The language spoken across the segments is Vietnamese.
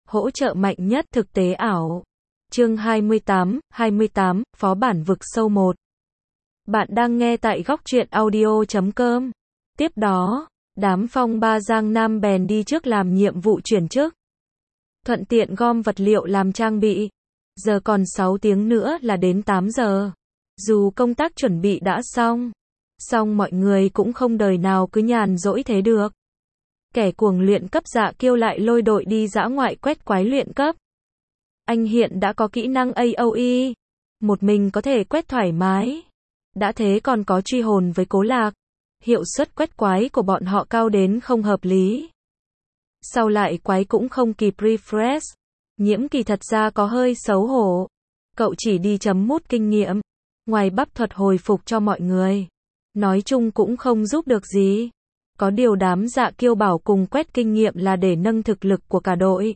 hỗ trợ mạnh nhất thực tế ảo. Chương 28, Phó bản vực sâu 1. Bạn đang nghe tại góc truyện audio.com. Tiếp đó, đám phong ba Giang Nam bèn đi trước làm nhiệm vụ chuyển chức. Thuận tiện gom vật liệu làm trang bị. Giờ còn 6 tiếng nữa là đến 8 giờ. Dù công tác chuẩn bị đã xong, song mọi người cũng không đời nào cứ nhàn rỗi thế được. Kẻ cuồng luyện cấp Dạ Kiêu lại lôi đội đi dã ngoại quét quái luyện cấp. Anh hiện đã có kỹ năng AOE, một mình có thể quét thoải mái. Đã thế còn có truy hồn với Cố Lạc. Hiệu suất quét quái của bọn họ cao đến không hợp lý. Sau lại quái cũng không kịp refresh. Nhiễm Kỳ thật ra có hơi xấu hổ. Cậu chỉ đi chấm mút kinh nghiệm, ngoài bắp thuật hồi phục cho mọi người. Nói chung cũng không giúp được gì. Có điều đám Dạ Kiêu bảo cùng quét kinh nghiệm là để nâng thực lực của cả đội.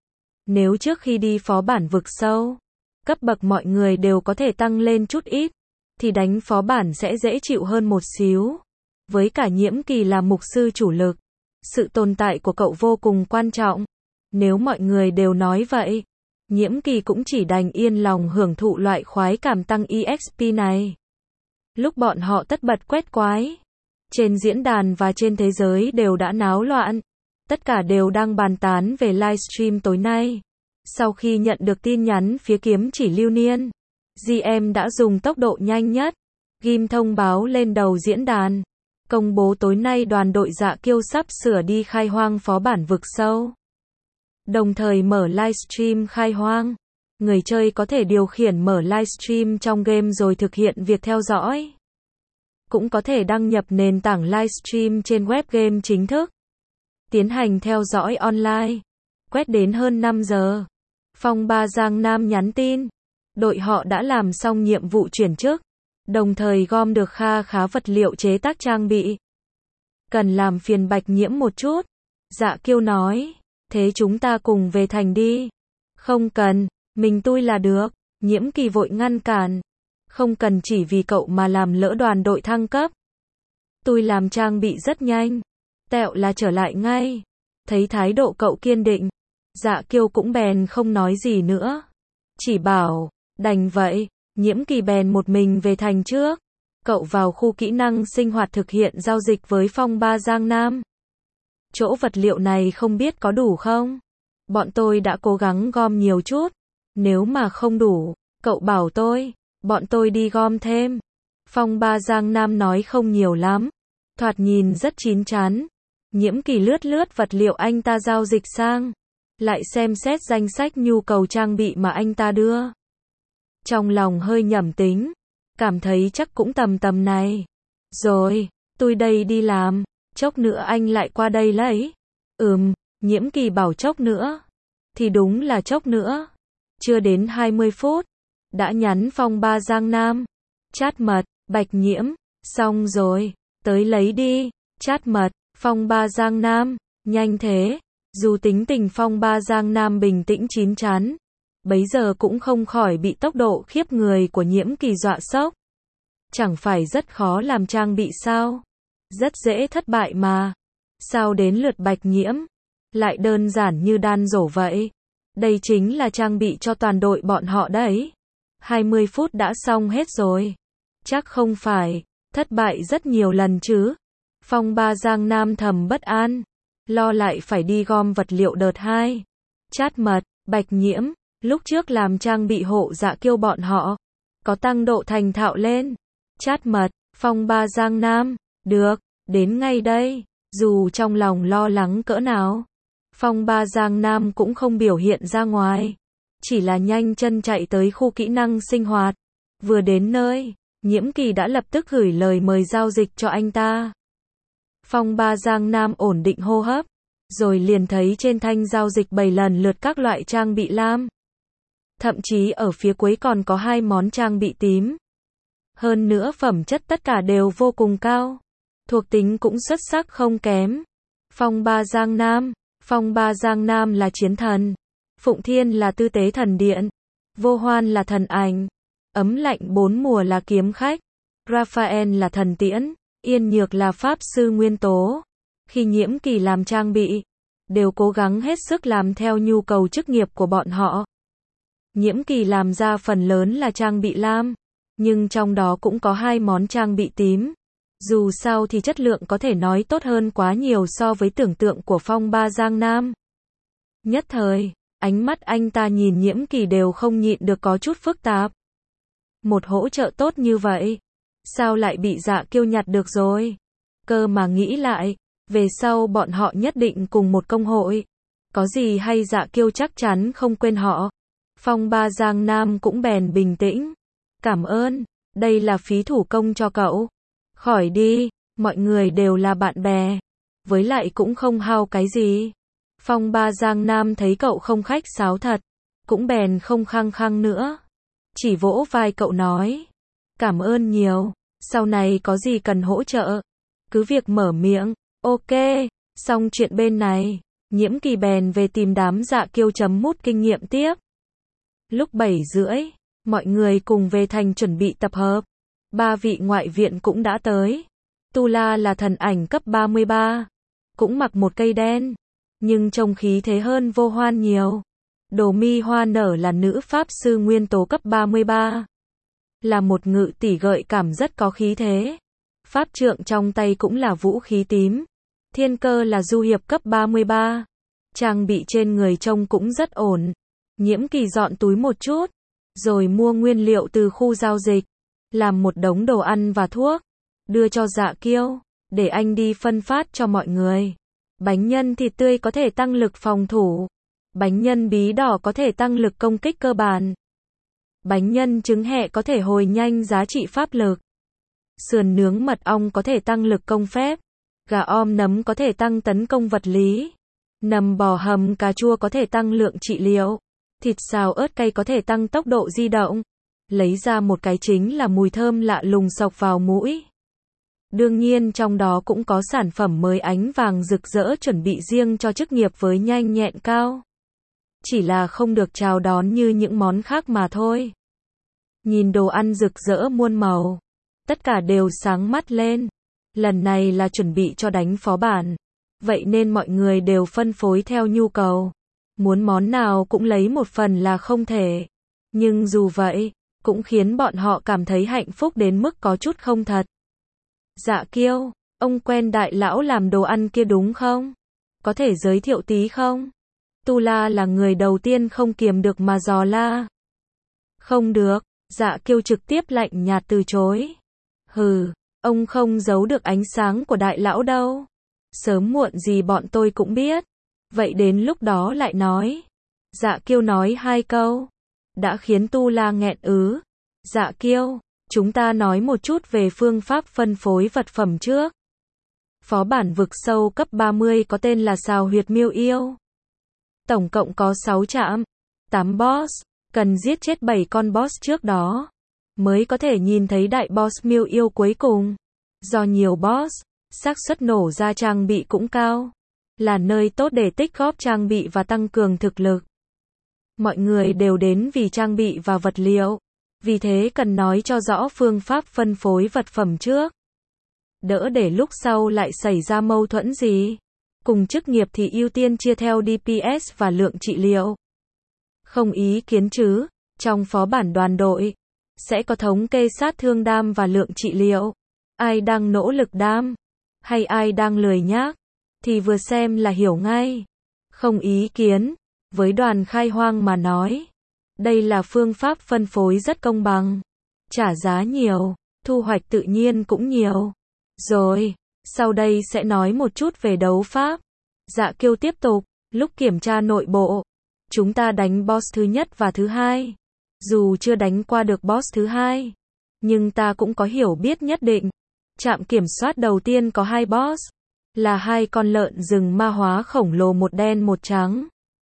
Nếu trước khi đi phó bản vực sâu, cấp bậc mọi người đều có thể tăng lên chút ít, thì đánh phó bản sẽ dễ chịu hơn một xíu. Với cả Nhiễm Kỳ là mục sư chủ lực, sự tồn tại của cậu vô cùng quan trọng. Nếu mọi người đều nói vậy, Nhiễm Kỳ cũng chỉ đành yên lòng hưởng thụ loại khoái cảm tăng EXP này. Lúc bọn họ tất bật quét quái, trên diễn đàn và trên thế giới đều đã náo loạn. Tất cả đều đang bàn tán về livestream tối nay. Sau khi nhận được tin nhắn phía kiếm chỉ Lưu Niên, GM đã dùng tốc độ nhanh nhất, ghim thông báo lên đầu diễn đàn. Công bố tối nay đoàn đội Dạ Kiêu sắp sửa đi khai hoang phó bản vực sâu. Đồng thời mở livestream khai hoang. Người chơi có thể điều khiển mở livestream trong game rồi thực hiện việc theo dõi. Cũng có thể đăng nhập nền tảng livestream trên web game chính thức. Tiến hành theo dõi online. Quét đến hơn 5 giờ. Phong ba Giang Nam nhắn tin. Đội họ đã làm xong nhiệm vụ chuyển chức. Đồng thời gom được kha khá vật liệu chế tác trang bị. Cần làm phiền Bạch Nhiễm một chút. Dạ Kiêu nói. Thế chúng ta cùng về thành đi. Không cần, mình tôi là được. Nhiễm Kỳ vội ngăn cản. Không cần chỉ vì cậu mà làm lỡ đoàn đội thăng cấp. Tôi làm trang bị rất nhanh. Tẹo là trở lại ngay. Thấy thái độ cậu kiên định, Dạ Kiêu cũng bèn không nói gì nữa. Chỉ bảo, đành vậy. Nhiễm Kỳ bèn một mình về thành trước. Cậu vào khu kỹ năng sinh hoạt thực hiện giao dịch với phong ba Giang Nam. Chỗ vật liệu này không biết có đủ không? Bọn tôi đã cố gắng gom nhiều chút. Nếu mà không đủ, cậu bảo tôi, bọn tôi đi gom thêm. Phong ba Giang Nam nói không nhiều lắm. Thoạt nhìn rất chín chắn. Nhiễm Kỳ lướt lướt vật liệu anh ta giao dịch sang. Lại xem xét danh sách nhu cầu trang bị mà anh ta đưa. Trong lòng hơi nhẩm tính. Cảm thấy chắc cũng tầm này. Rồi, tôi đây đi làm. Chốc nữa anh lại qua đây lấy. Nhiễm Kỳ bảo chốc nữa. Thì đúng là chốc nữa. Chưa đến 20 phút. Đã nhắn phong ba Giang Nam. Chat mật, Bạch Nhiễm. Xong rồi, tới lấy đi. Chat mật, phong ba Giang Nam. Nhanh thế. Dù tính tình phong ba Giang Nam bình tĩnh chín chắn, bấy giờ cũng không khỏi bị tốc độ khiếp người của Nhiễm Kỳ dọa sốc. Chẳng phải rất khó làm trang bị sao? Rất dễ thất bại mà. Sao đến lượt Bạch Nhiễm? Lại đơn giản như đan rổ vậy. Đây chính là trang bị cho toàn đội bọn họ đấy. 20 phút đã xong hết rồi. Chắc không phải. Thất bại rất nhiều lần chứ. Phong ba Giang Nam thầm bất an. Lo lại phải đi gom vật liệu đợt 2. Chat mật, Bạch Nhiễm. Lúc trước làm trang bị hộ Dạ Kiêu bọn họ. Có tăng độ thành thạo lên. Chat mật, phong ba Giang Nam. Được, đến ngay đây. Dù trong lòng lo lắng cỡ nào, phong ba Giang Nam cũng không biểu hiện ra ngoài. Chỉ là nhanh chân chạy tới khu kỹ năng sinh hoạt. Vừa đến nơi, Nhiễm Kỳ đã lập tức gửi lời mời giao dịch cho anh ta. Phong ba Giang Nam ổn định hô hấp. Rồi liền thấy trên thanh giao dịch 7 lần lượt các loại trang bị lam. Thậm chí ở phía cuối còn có 2 món trang bị tím. Hơn nữa phẩm chất tất cả đều vô cùng cao. Thuộc tính cũng xuất sắc không kém. Phong ba Giang Nam. Phong ba Giang Nam là chiến thần. Phụng Thiên là tư tế thần điện. Vô Hoan là thần ảnh. Ấm lạnh 4 mùa là kiếm khách. Raphael là thần tiễn. Yên Nhược là pháp sư nguyên tố. Khi Nhiễm Kỳ làm trang bị, đều cố gắng hết sức làm theo nhu cầu chức nghiệp của bọn họ. Nhiễm Kỳ làm ra phần lớn là trang bị lam, nhưng trong đó cũng có 2 món trang bị tím. Dù sao thì chất lượng có thể nói tốt hơn quá nhiều so với tưởng tượng của Phong Ba Giang Nam. Nhất thời, ánh mắt anh ta nhìn Nhiễm Kỳ đều không nhịn được có chút phức tạp. Một hỗ trợ tốt như vậy, sao lại bị Dạ Kiêu nhặt được rồi? Cơ mà nghĩ lại, về sau bọn họ nhất định cùng một công hội. Có gì hay Dạ Kiêu chắc chắn không quên họ. Phong Ba Giang Nam cũng bèn bình tĩnh. Cảm ơn, đây là phí thủ công cho cậu. Khỏi đi, mọi người đều là bạn bè. Với lại cũng không hao cái gì. Phong Ba Giang Nam thấy cậu không khách sáo thật, cũng bèn không khăng khăng nữa. Chỉ vỗ vai cậu nói. Cảm ơn nhiều, sau này có gì cần hỗ trợ, cứ việc mở miệng. Ok, xong chuyện bên này, Nhiễm Kỳ bèn về tìm đám Dạ Kiêu chấm mút kinh nghiệm tiếp. Lúc 7:30, mọi người cùng về thành chuẩn bị tập hợp. 3 vị ngoại viện cũng đã tới. Tu La là thần ảnh cấp 33, cũng mặc một cây đen, nhưng trông khí thế hơn Vô Hoan nhiều. Đồ Mi Hoa Nở là nữ pháp sư nguyên tố cấp 33, là một ngự tỷ gợi cảm rất có khí thế. Pháp trượng trong tay cũng là vũ khí tím. Thiên Cơ là du hiệp cấp 33. Trang bị trên người trông cũng rất ổn. Nhiễm Kỳ dọn túi một chút, rồi mua nguyên liệu từ khu giao dịch, làm một đống đồ ăn và thuốc, đưa cho Dạ Kiêu, để anh đi phân phát cho mọi người. Bánh nhân thịt tươi có thể tăng lực phòng thủ. Bánh nhân bí đỏ có thể tăng lực công kích cơ bản. Bánh nhân trứng hẹ có thể hồi nhanh giá trị pháp lực. Sườn nướng mật ong có thể tăng lực công phép. Gà om nấm có thể tăng tấn công vật lý. Nầm bò hầm cà chua có thể tăng lượng trị liệu. Thịt xào ớt cay có thể tăng tốc độ di động. Lấy ra một cái chính là mùi thơm lạ lùng xộc vào mũi. Đương nhiên trong đó cũng có sản phẩm mới ánh vàng rực rỡ chuẩn bị riêng cho chức nghiệp với nhanh nhẹn cao. Chỉ là không được chào đón như những món khác mà thôi. Nhìn đồ ăn rực rỡ muôn màu, tất cả đều sáng mắt lên. Lần này là chuẩn bị cho đánh phó bản, vậy nên mọi người đều phân phối theo nhu cầu. Muốn món nào cũng lấy một phần là không thể. Nhưng dù vậy, cũng khiến bọn họ cảm thấy hạnh phúc đến mức có chút không thật. Dạ Kiêu, ông quen đại lão làm đồ ăn kia đúng không? Có thể giới thiệu tí không? Tu La là người đầu tiên không kiềm được mà dò la. Không được, Dạ Kiêu trực tiếp lạnh nhạt từ chối. Hừ, ông không giấu được ánh sáng của đại lão đâu. Sớm muộn gì bọn tôi cũng biết. Vậy đến lúc đó lại nói. Dạ Kiêu nói 2 câu, đã khiến Tu La nghẹn ứ. Dạ Kiêu, chúng ta nói một chút về phương pháp phân phối vật phẩm trước. Phó bản vực sâu cấp 30 có tên là Sào Huyệt Miêu Yêu. Tổng cộng có 6 trạm, 8 boss, cần giết chết 7 con boss trước đó, mới có thể nhìn thấy đại boss Miêu Yêu cuối cùng. Do nhiều boss, xác suất nổ ra trang bị cũng cao, là nơi tốt để tích góp trang bị và tăng cường thực lực. Mọi người đều đến vì trang bị và vật liệu, vì thế cần nói cho rõ phương pháp phân phối vật phẩm trước. Đỡ để lúc sau lại xảy ra mâu thuẫn gì. Cùng chức nghiệp thì ưu tiên chia theo DPS và lượng trị liệu. Không ý kiến chứ, trong phó bản đoàn đội, sẽ có thống kê sát thương đam và lượng trị liệu. Ai đang nỗ lực đam, hay ai đang lười nhác, thì vừa xem là hiểu ngay. Không ý kiến, với đoàn khai hoang mà nói. Đây là phương pháp phân phối rất công bằng. Trả giá nhiều, thu hoạch tự nhiên cũng nhiều. Rồi, sau đây sẽ nói một chút về đấu pháp. Dạ Kiêu tiếp tục, lúc kiểm tra nội bộ, chúng ta đánh boss thứ nhất và thứ hai. Dù chưa đánh qua được boss thứ hai, nhưng ta cũng có hiểu biết nhất định. Trạm kiểm soát đầu tiên có 2 boss, là 2 con lợn rừng ma hóa khổng lồ, một đen một trắng.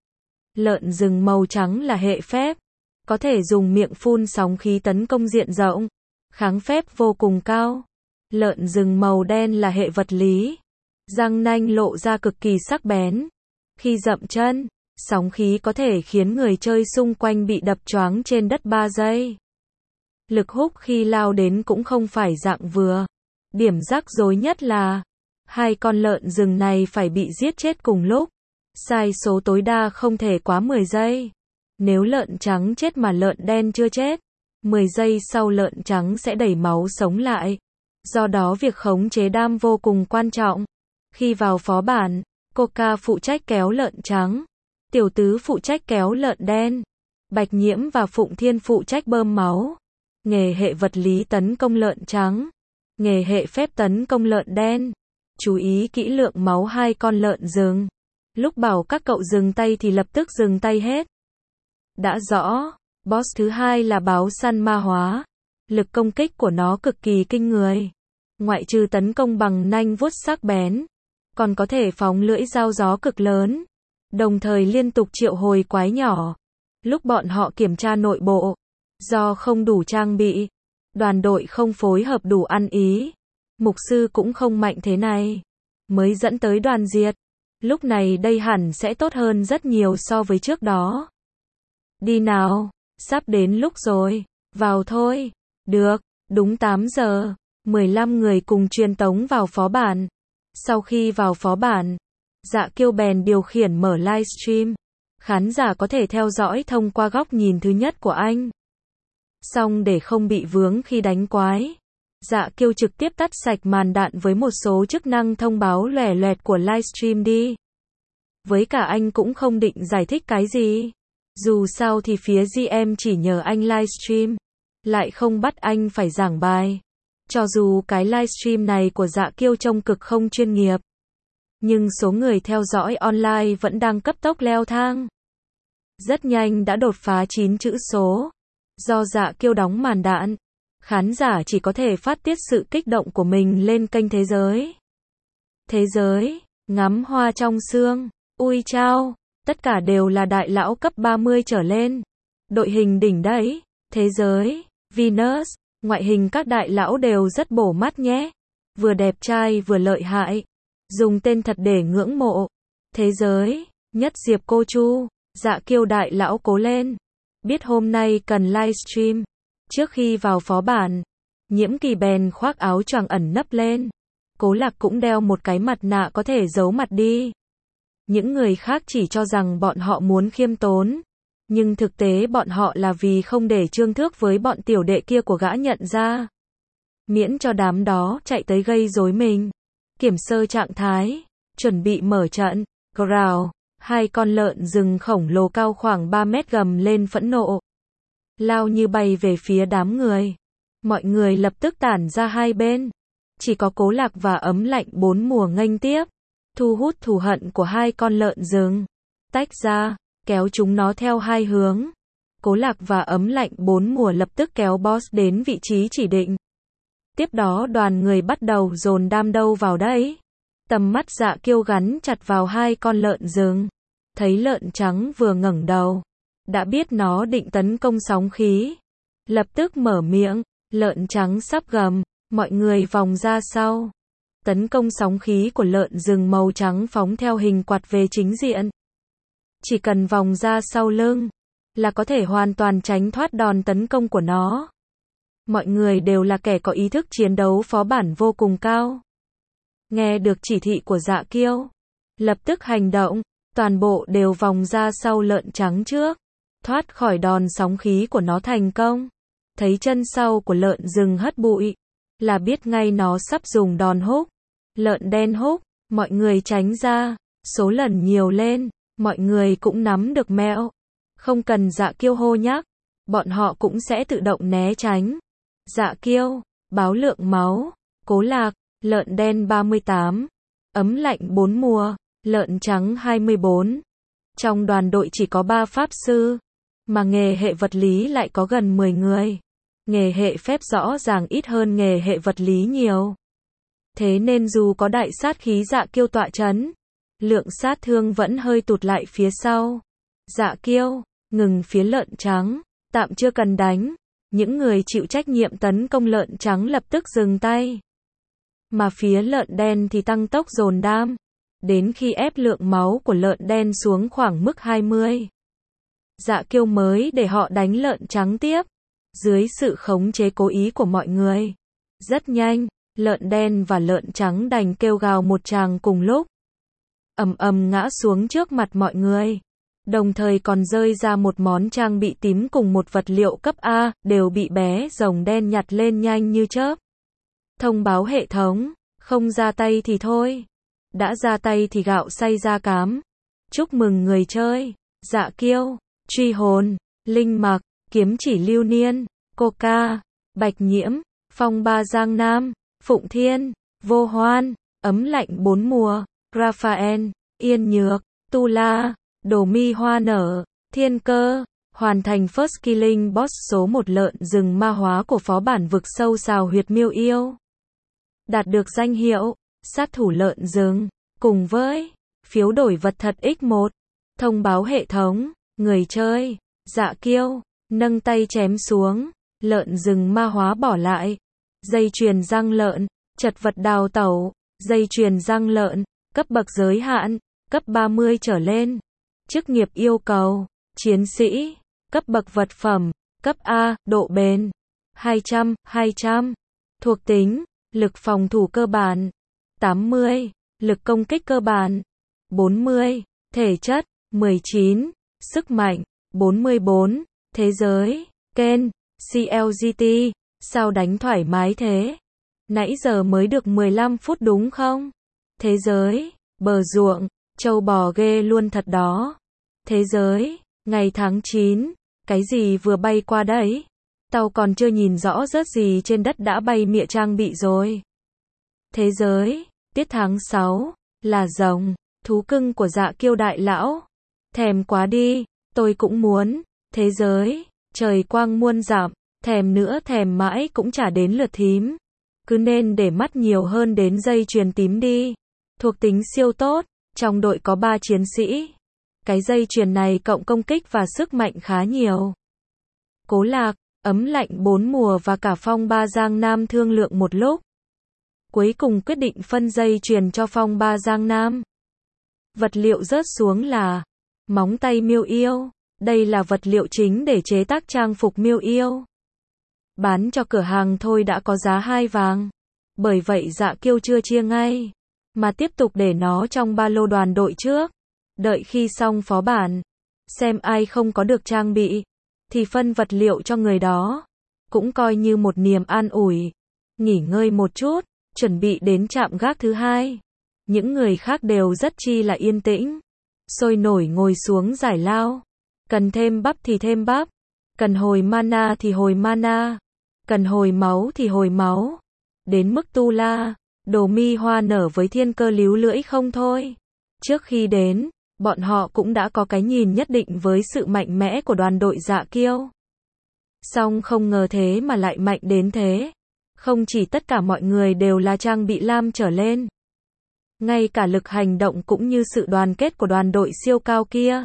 Lợn rừng màu trắng là hệ phép, có thể dùng miệng phun sóng khí tấn công diện rộng, kháng phép vô cùng cao. Lợn rừng màu đen là hệ vật lý, răng nanh lộ ra cực kỳ sắc bén. Khi dậm chân, sóng khí có thể khiến người chơi xung quanh bị đập choáng trên đất 3 giây. Lực hút khi lao đến cũng không phải dạng vừa. Điểm rắc rối nhất là 2 con lợn rừng này phải bị giết chết cùng lúc. Sai số tối đa không thể quá 10 giây. Nếu lợn trắng chết mà lợn đen chưa chết, 10 giây sau lợn trắng sẽ đẩy máu sống lại. Do đó việc khống chế đam vô cùng quan trọng. Khi vào phó bản, Coca phụ trách kéo lợn trắng, Tiểu Tứ phụ trách kéo lợn đen, Bạch Nhiễm và Phụng Thiên phụ trách bơm máu. Nghề hệ vật lý tấn công lợn trắng, nghề hệ phép tấn công lợn đen. Chú ý kỹ lượng máu hai con lợn rừng. Lúc bảo các cậu dừng tay thì lập tức dừng tay hết. Đã rõ, boss thứ hai là báo săn ma hóa. Lực công kích của nó cực kỳ kinh người. Ngoại trừ tấn công bằng nanh vuốt sắc bén, còn có thể phóng lưỡi dao gió cực lớn, đồng thời liên tục triệu hồi quái nhỏ. Lúc bọn họ kiểm tra nội bộ, do không đủ trang bị, đoàn đội không phối hợp đủ ăn ý, mục sư cũng không mạnh thế này, mới dẫn tới đoàn diệt. Lúc này đây hẳn sẽ tốt hơn rất nhiều so với trước đó. Đi nào, sắp đến lúc rồi, vào thôi. Được, đúng 8 giờ, 15 người cùng truyền tống vào phó bản. Sau khi vào phó bản, Dạ Kiêu bèn điều khiển mở livestream. Khán giả có thể theo dõi thông qua góc nhìn thứ nhất của anh. Xong để không bị vướng khi đánh quái, Dạ Kiêu trực tiếp tắt sạch màn đạn với một số chức năng thông báo lòe loẹt của livestream đi. Với cả anh cũng không định giải thích cái gì. Dù sao thì phía GM chỉ nhờ anh livestream, lại không bắt anh phải giảng bài. Cho dù cái livestream này của Dạ Kiêu trông cực không chuyên nghiệp, nhưng số người theo dõi online vẫn đang cấp tốc leo thang. Rất nhanh đã đột phá 9 chữ số. Do Dạ Kiêu đóng màn đạn, khán giả chỉ có thể phát tiết sự kích động của mình lên kênh Thế Giới. Thế Giới, ngắm hoa trong sương, ui chao, tất cả đều là đại lão cấp 30 trở lên. Đội hình đỉnh đấy, Thế Giới, Venus, ngoại hình các đại lão đều rất bổ mắt nhé. Vừa đẹp trai vừa lợi hại. Dùng tên thật để ngưỡng mộ. Thế Giới, Nhất Diệp Cô Chu, Dạ Kiêu đại lão cố lên. Biết hôm nay cần livestream. Trước khi vào phó bản, Nhiễm Kỳ bèn khoác áo choàng ẩn nấp lên. Cố Lạc cũng đeo một cái mặt nạ có thể giấu mặt đi. Những người khác chỉ cho rằng bọn họ muốn khiêm tốn, nhưng thực tế bọn họ là vì không để Trương Thước với bọn tiểu đệ kia của gã nhận ra. Miễn cho đám đó chạy tới gây rối mình. Kiểm sơ trạng thái, chuẩn bị mở trận. Growl, hai con lợn rừng khổng lồ cao khoảng 3 mét gầm lên phẫn nộ, lao như bay về phía đám người. Mọi người lập tức tản ra hai bên. Chỉ có Cố Lạc và Ấm Lạnh bốn mùa nghênh tiếp, thu hút thù hận của hai con lợn rừng. Tách ra, kéo chúng nó theo hai hướng. Cố Lạc và Ấm Lạnh bốn mùa lập tức kéo boss đến vị trí chỉ định. Tiếp đó đoàn người bắt đầu dồn đam đâu vào đấy. Tầm mắt Dạ Kiêu gắn chặt vào hai con lợn rừng. Thấy lợn trắng vừa ngẩng đầu, đã biết nó định tấn công sóng khí. Lập tức mở miệng, lợn trắng sắp gầm, mọi người vòng ra sau. Tấn công sóng khí của lợn rừng màu trắng phóng theo hình quạt về chính diện. Chỉ cần vòng ra sau lưng, là có thể hoàn toàn tránh thoát đòn tấn công của nó. Mọi người đều là kẻ có ý thức chiến đấu phó bản vô cùng cao. Nghe được chỉ thị của Dạ Kiêu, lập tức hành động, toàn bộ đều vòng ra sau lợn trắng trước, thoát khỏi đòn sóng khí của nó thành công. Thấy chân sau của lợn rừng hất bụi, là biết ngay nó sắp dùng đòn húc. Lợn đen húc, mọi người tránh ra, số lần nhiều lên, mọi người cũng nắm được mẹo. Không cần Dạ Kiêu hô nhắc, bọn họ cũng sẽ tự động né tránh. Dạ Kiêu, báo lượng máu, Cố Lạc, lợn đen 38, Ấm Lạnh 4 mùa, lợn trắng 24. Trong đoàn đội chỉ có 3 pháp sư, mà nghề hệ vật lý lại có gần 10 người. Nghề hệ phép rõ ràng ít hơn nghề hệ vật lý nhiều. Thế nên dù có đại sát khí Dạ Kiêu tọa chấn, lượng sát thương vẫn hơi tụt lại phía sau. Dạ Kiêu, ngừng phía lợn trắng, tạm chưa cần đánh. Những người chịu trách nhiệm tấn công lợn trắng lập tức dừng tay. Mà phía lợn đen thì tăng tốc dồn đam, đến khi ép lượng máu của lợn đen xuống khoảng mức 20. Dạ Kiêu mới để họ đánh lợn trắng tiếp, dưới sự khống chế cố ý của mọi người. Rất nhanh, lợn đen và lợn trắng đành kêu gào một tràng cùng lúc. ầm ầm ngã xuống trước mặt mọi người. Đồng thời còn rơi ra một món trang bị tím cùng một vật liệu cấp A, đều bị bé rồng đen nhặt lên nhanh như chớp. Thông báo hệ thống, không ra tay thì thôi. Đã ra tay thì gạo xay ra cám. Chúc mừng người chơi. Dạ Kiêu, Truy Hồn, Linh Mặc, Kiếm Chỉ Lưu Niên, Coca, Bạch Nhiễm, Phong Ba Giang Nam, Phụng Thiên, Vô Hoan, Ấm Lạnh Bốn Mùa, Raphael, Yên Nhược, Tu La, Đồ Mi Hoa Nở, Thiên Cơ. Hoàn thành First Killing Boss số 1 lợn rừng ma hóa của phó bản vực sâu Sào Huyệt Miêu Yêu. Đạt được danh hiệu sát thủ lợn rừng, cùng với phiếu đổi vật thật X1. Thông báo hệ thống, người chơi, Dạ Kiêu, nâng tay chém xuống, lợn rừng ma hóa bỏ lại. Dây chuyền răng lợn, chật vật đào tẩu, dây chuyền răng lợn, cấp bậc giới hạn, cấp 30 trở lên. Chức nghiệp yêu cầu, chiến sĩ, cấp bậc vật phẩm, cấp A, độ bền, 200. Thuộc tính, lực phòng thủ cơ bản, 80, lực công kích cơ bản, 40, thể chất, 19, sức mạnh, 44, thế giới, Ken, CLGT, sao đánh thoải mái thế? Nãy giờ mới được 15 phút đúng không? Thế giới, bờ ruộng, trâu bò ghê luôn thật đó. Thế giới, ngày tháng 9, cái gì vừa bay qua đấy? Tao còn chưa nhìn rõ rớt gì trên đất đã bay mịa trang bị rồi. Thế giới, tiết tháng 6, là rồng, thú cưng của Dạ Kiêu đại lão. Thèm quá đi, tôi cũng muốn. Thế giới, trời quang muôn dặm, thèm nữa thèm mãi cũng chả đến lượt thím. Cứ nên để mắt nhiều hơn đến dây chuyền tím đi. Thuộc tính siêu tốt, trong đội có 3 chiến sĩ. Cái dây chuyền này cộng công kích và sức mạnh khá nhiều. Cố Lạc, Ấm Lạnh Bốn Mùa và cả Phong Ba Giang Nam thương lượng một lúc. Cuối cùng quyết định phân dây chuyền cho Phong Ba Giang Nam. Vật liệu rớt xuống là móng tay miêu yêu. Đây là vật liệu chính để chế tác trang phục miêu yêu. Bán cho cửa hàng thôi đã có giá 2 vàng. Bởi vậy Dạ Kiêu chưa chia ngay, mà tiếp tục để nó trong ba lô đoàn đội trước. Đợi khi xong phó bản, xem ai không có được trang bị, thì phân vật liệu cho người đó. Cũng coi như một niềm an ủi. Nghỉ ngơi một chút, chuẩn bị đến trạm gác thứ 2. Những người khác đều rất chi là yên tĩnh. Sôi nổi ngồi xuống giải lao. Cần thêm bắp thì thêm bắp. Cần hồi mana thì hồi mana. Cần hồi máu thì hồi máu. Đến mức Tu La, Đồ Mi Hoa Nở với Thiên Cơ líu lưỡi không thôi. Trước khi đến, bọn họ cũng đã có cái nhìn nhất định với sự mạnh mẽ của đoàn đội Dạ Kiêu. Song không ngờ thế mà lại mạnh đến thế. Không chỉ tất cả mọi người đều là trang bị lam trở lên. Ngay cả lực hành động cũng như sự đoàn kết của đoàn đội siêu cao kia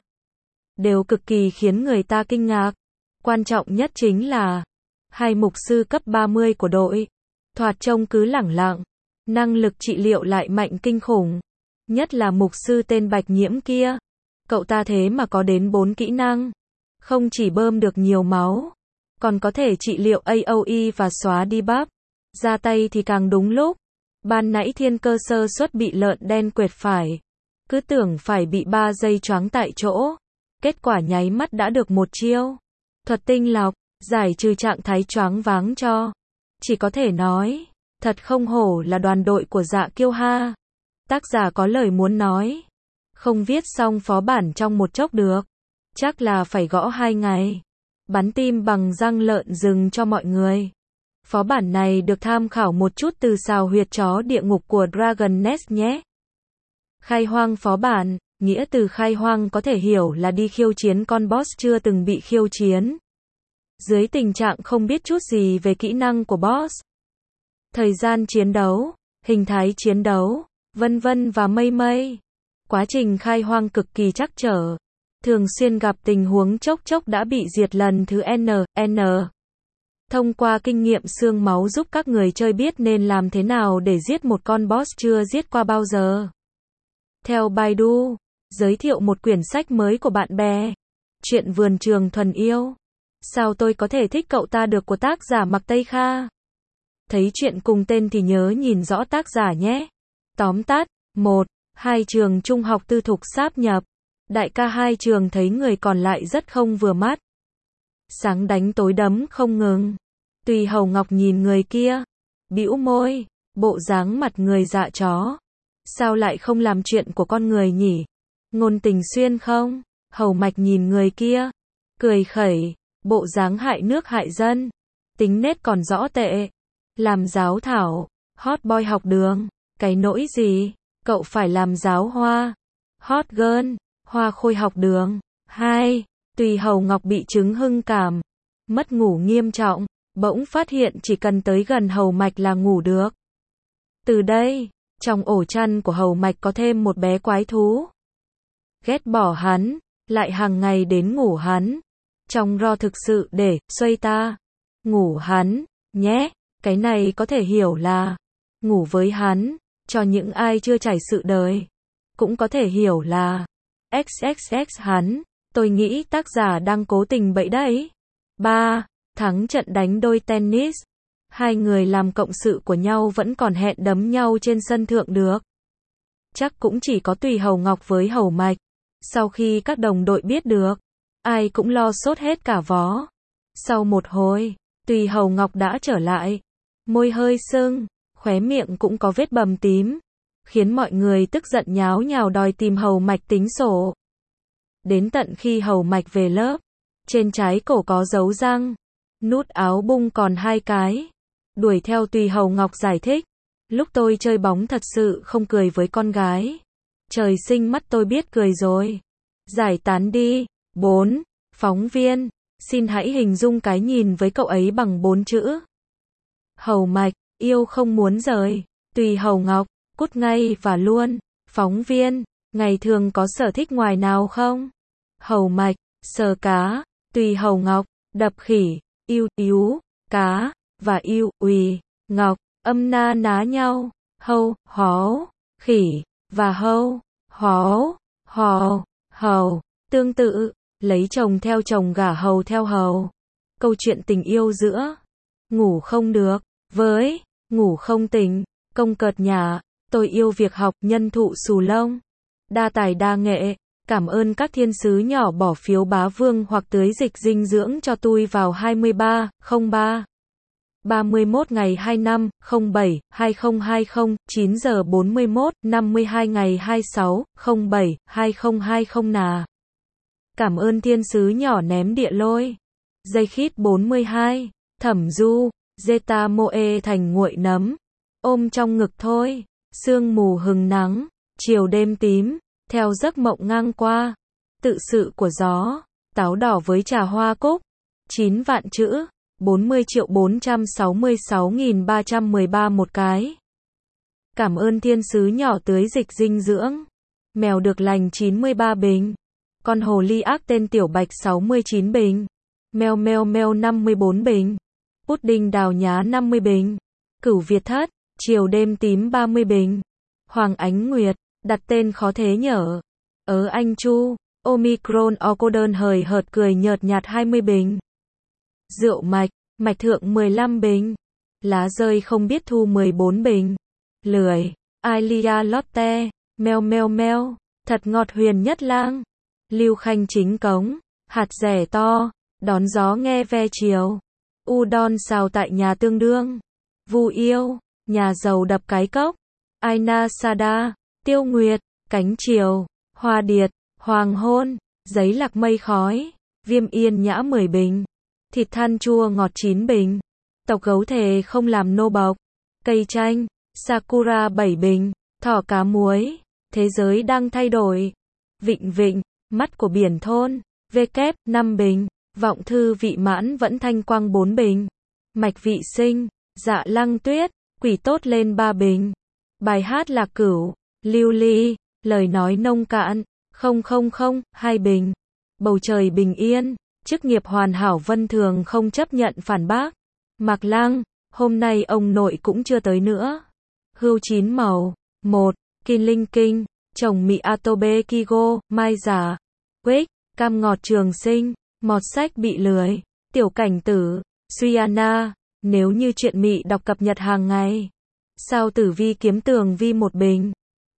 đều cực kỳ khiến người ta kinh ngạc. Quan trọng nhất chính là 2 mục sư cấp 30 của đội. Thoạt trông cứ lẳng lặng. Năng lực trị liệu lại mạnh kinh khủng. Nhất là mục sư tên Bạch Nhiễm kia. Cậu ta thế mà có đến 4 kỹ năng. Không chỉ bơm được nhiều máu, còn có thể trị liệu AOE và xóa debuff. Ra tay thì càng đúng lúc. Ban nãy Thiên Cơ sơ suất bị lợn đen quệt phải. Cứ tưởng phải bị 3 giây choáng tại chỗ. Kết quả nháy mắt đã được một chiêu. Thuật tinh lọc, giải trừ trạng thái choáng váng cho. Chỉ có thể nói, thật không hổ là đoàn đội của Dạ Kiêu ha. Tác giả có lời muốn nói. Không viết xong phó bản trong một chốc được. Chắc là phải gõ 2 ngày. Bắn tim bằng răng lợn rừng cho mọi người. Phó bản này được tham khảo một chút từ Sào Huyệt Chó Địa Ngục của Dragon Nest nhé. Khai hoang phó bản, nghĩa từ khai hoang có thể hiểu là đi khiêu chiến con boss chưa từng bị khiêu chiến. Dưới tình trạng không biết chút gì về kỹ năng của boss, thời gian chiến đấu, hình thái chiến đấu, vân vân và mây mây. Quá trình khai hoang cực kỳ trắc trở. Thường xuyên gặp tình huống chốc chốc đã bị diệt lần thứ N. Thông qua kinh nghiệm xương máu giúp các người chơi biết nên làm thế nào để giết một con boss chưa giết qua bao giờ. Theo Baidu, giới thiệu một quyển sách mới của bạn bè. Chuyện vườn trường thuần yêu. Sao tôi có thể thích cậu ta được của tác giả Mạc Tây Kha? Thấy chuyện cùng tên thì nhớ nhìn rõ tác giả nhé. Tóm tắt, 1. Hai trường trung học tư thục sáp nhập. Đại ca hai trường thấy người còn lại rất không vừa mắt. Sáng đánh tối đấm không ngừng. Tùy Hầu Ngọc nhìn người kia, bĩu môi, bộ dáng mặt người dạ chó. Sao lại không làm chuyện của con người nhỉ? Ngôn tình xuyên không? Hầu Mạch nhìn người kia, cười khẩy, bộ dáng hại nước hại dân. Tính nết còn rõ tệ. Làm giáo thảo, hot boy học đường, cái nỗi gì? Cậu phải làm giáo hoa. Hot girl, hoa khôi học đường. 2. Tùy Hầu Ngọc bị chứng hưng cảm, mất ngủ nghiêm trọng, bỗng phát hiện chỉ cần tới gần Hầu Mạch là ngủ được. Từ đây, trong ổ chăn của Hầu Mạch có thêm một bé quái thú. Ghét bỏ hắn, lại hàng ngày đến ngủ hắn. Trong ro thực sự để xoay ta. Ngủ hắn, nhé, cái này có thể hiểu là ngủ với hắn, cho những ai chưa trải sự đời. Cũng có thể hiểu là XXX hắn, tôi nghĩ tác giả đang cố tình bậy đấy. 3. Thắng trận đánh đôi tennis. Hai người làm cộng sự của nhau vẫn còn hẹn đấm nhau trên sân thượng được. Chắc cũng chỉ có Tùy Hầu Ngọc với Hầu Mạch. Sau khi các đồng đội biết được, ai cũng lo sốt hết cả vó. Sau một hồi, Tùy Hầu Ngọc đã trở lại. Môi hơi sưng, khóe miệng cũng có vết bầm tím, khiến mọi người tức giận nháo nhào đòi tìm Hầu Mạch tính sổ. Đến tận khi Hầu Mạch về lớp, trên trái cổ có dấu răng, nút áo bung còn 2 cái. Đuổi theo Tùy Hầu Ngọc giải thích, lúc tôi chơi bóng thật sự không cười với con gái. Trời sinh mắt tôi biết cười rồi. Giải tán đi. 4. Phóng viên, xin hãy hình dung cái nhìn với cậu ấy bằng 4 chữ. Hầu Mạch, yêu không muốn rời. Tùy Hầu Ngọc, cút ngay và luôn. Phóng viên, ngày thường có sở thích ngoài nào không? Hầu Mạch, sờ cá. Tùy Hầu Ngọc, đập khỉ. Yêu, cá, và yêu, Ngọc, âm na ná nhau. Hâu, hó, khỉ, và hâu, hó, hò, hầu. Tương tự, lấy chồng theo chồng gả hầu theo hầu. Câu chuyện tình yêu giữa ngủ không được với ngủ không tỉnh. Công cợt nhà, tôi yêu việc học nhân thụ xù lông. Đa tài đa nghệ, cảm ơn các thiên sứ nhỏ bỏ phiếu bá vương hoặc tưới dịch dinh dưỡng cho tôi vào 23/03. 31 ngày 25, 07, 2020, 9 giờ 41, 52 ngày 26, 07, 2020 nà. Cảm ơn thiên sứ nhỏ ném địa lôi. Dây khít 42, Thẩm Du, Zeta Moe thành nguội nấm. Ôm trong ngực thôi, sương mù hừng nắng, chiều đêm tím, theo giấc mộng ngang qua. Tự sự của gió, táo đỏ với trà hoa cúc. 9 vạn chữ, 40.466.313 một cái. Cảm ơn thiên sứ nhỏ tưới dịch dinh dưỡng. Mèo được lành 93 bình. Con hồ ly ác tên Tiểu Bạch 69 bình. Mèo mèo mèo 54 bình. Pudding đào nhá 50 bình. Cửu Việt Thất, chiều đêm tím 30 bình. Hoàng Ánh Nguyệt, đặt tên khó thế nhở. Anh Chu, Omicron cô đơn hời hợt cười nhợt nhạt 20 bình. Rượu mạch, mạch thượng 15 bình. Lá rơi không biết thu 14 bình. Lười, Alia Lotte, meo meo meo, thật ngọt Huyền Nhất Lang. Lưu Khanh chính cống, hạt rẻ to, đón gió nghe ve chiều. Udon xào tại nhà tương đương. Vu Yêu, nhà giàu đập cái cốc. Aina Sada, Tiêu Nguyệt, cánh chiều. Hoa Điệt, hoàng hôn, giấy lạc mây khói. Viêm Yên Nhã 10 bình. Thịt than chua ngọt 9 bình. Tộc gấu thề không làm nô bộc. Cây chanh, Sakura 7 bình. Thỏ cá muối, thế giới đang thay đổi. Vịnh Vịnh, mắt của biển thôn. Vkép 5 bình. Vọng thư vị mãn vẫn thanh quang 4 bình. Mạch vị sinh, dạ lăng tuyết, quỷ tốt lên 3 bình. Bài hát Lạc Cửu, Lưu Ly, lời nói nông cạn, 2 bình. Bầu trời bình yên, chức nghiệp hoàn hảo Vân Thường không chấp nhận phản bác. Mạc Lăng, hôm nay ông nội cũng chưa tới nữa. Hưu chín màu, 1, Kin Linh Kinh, chồng Mị Atobe Kigo, Mai Giả, Quick, cam ngọt Trường Sinh, mọt sách bị lười, Tiểu Cảnh Tử, Suyana, nếu như chuyện Mị đọc cập nhật hàng ngày. Sao Tử Vi kiếm tường vi 1 bình.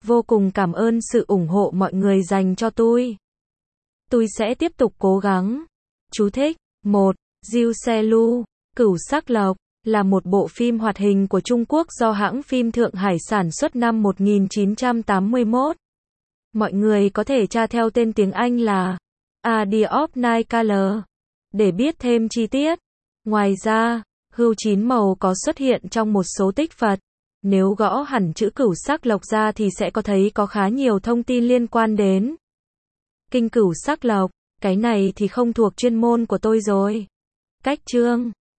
Vô cùng cảm ơn sự ủng hộ mọi người dành cho tôi. Tôi sẽ tiếp tục cố gắng. Chú thích. 1. Jiu Se Lu, Cửu Sắc Lộc, là một bộ phim hoạt hình của Trung Quốc do hãng phim Thượng Hải sản xuất năm 1981. Mọi người có thể tra theo tên tiếng Anh là A Day of Night Color để biết thêm chi tiết. Ngoài ra, hươu 9 màu có xuất hiện trong một số tích Phật. Nếu gõ hẳn chữ Cửu Sắc Lộc ra thì sẽ có thấy có khá nhiều thông tin liên quan đến kinh Cửu Sắc Lộc. Cái này thì không thuộc chuyên môn của tôi rồi. Cách chương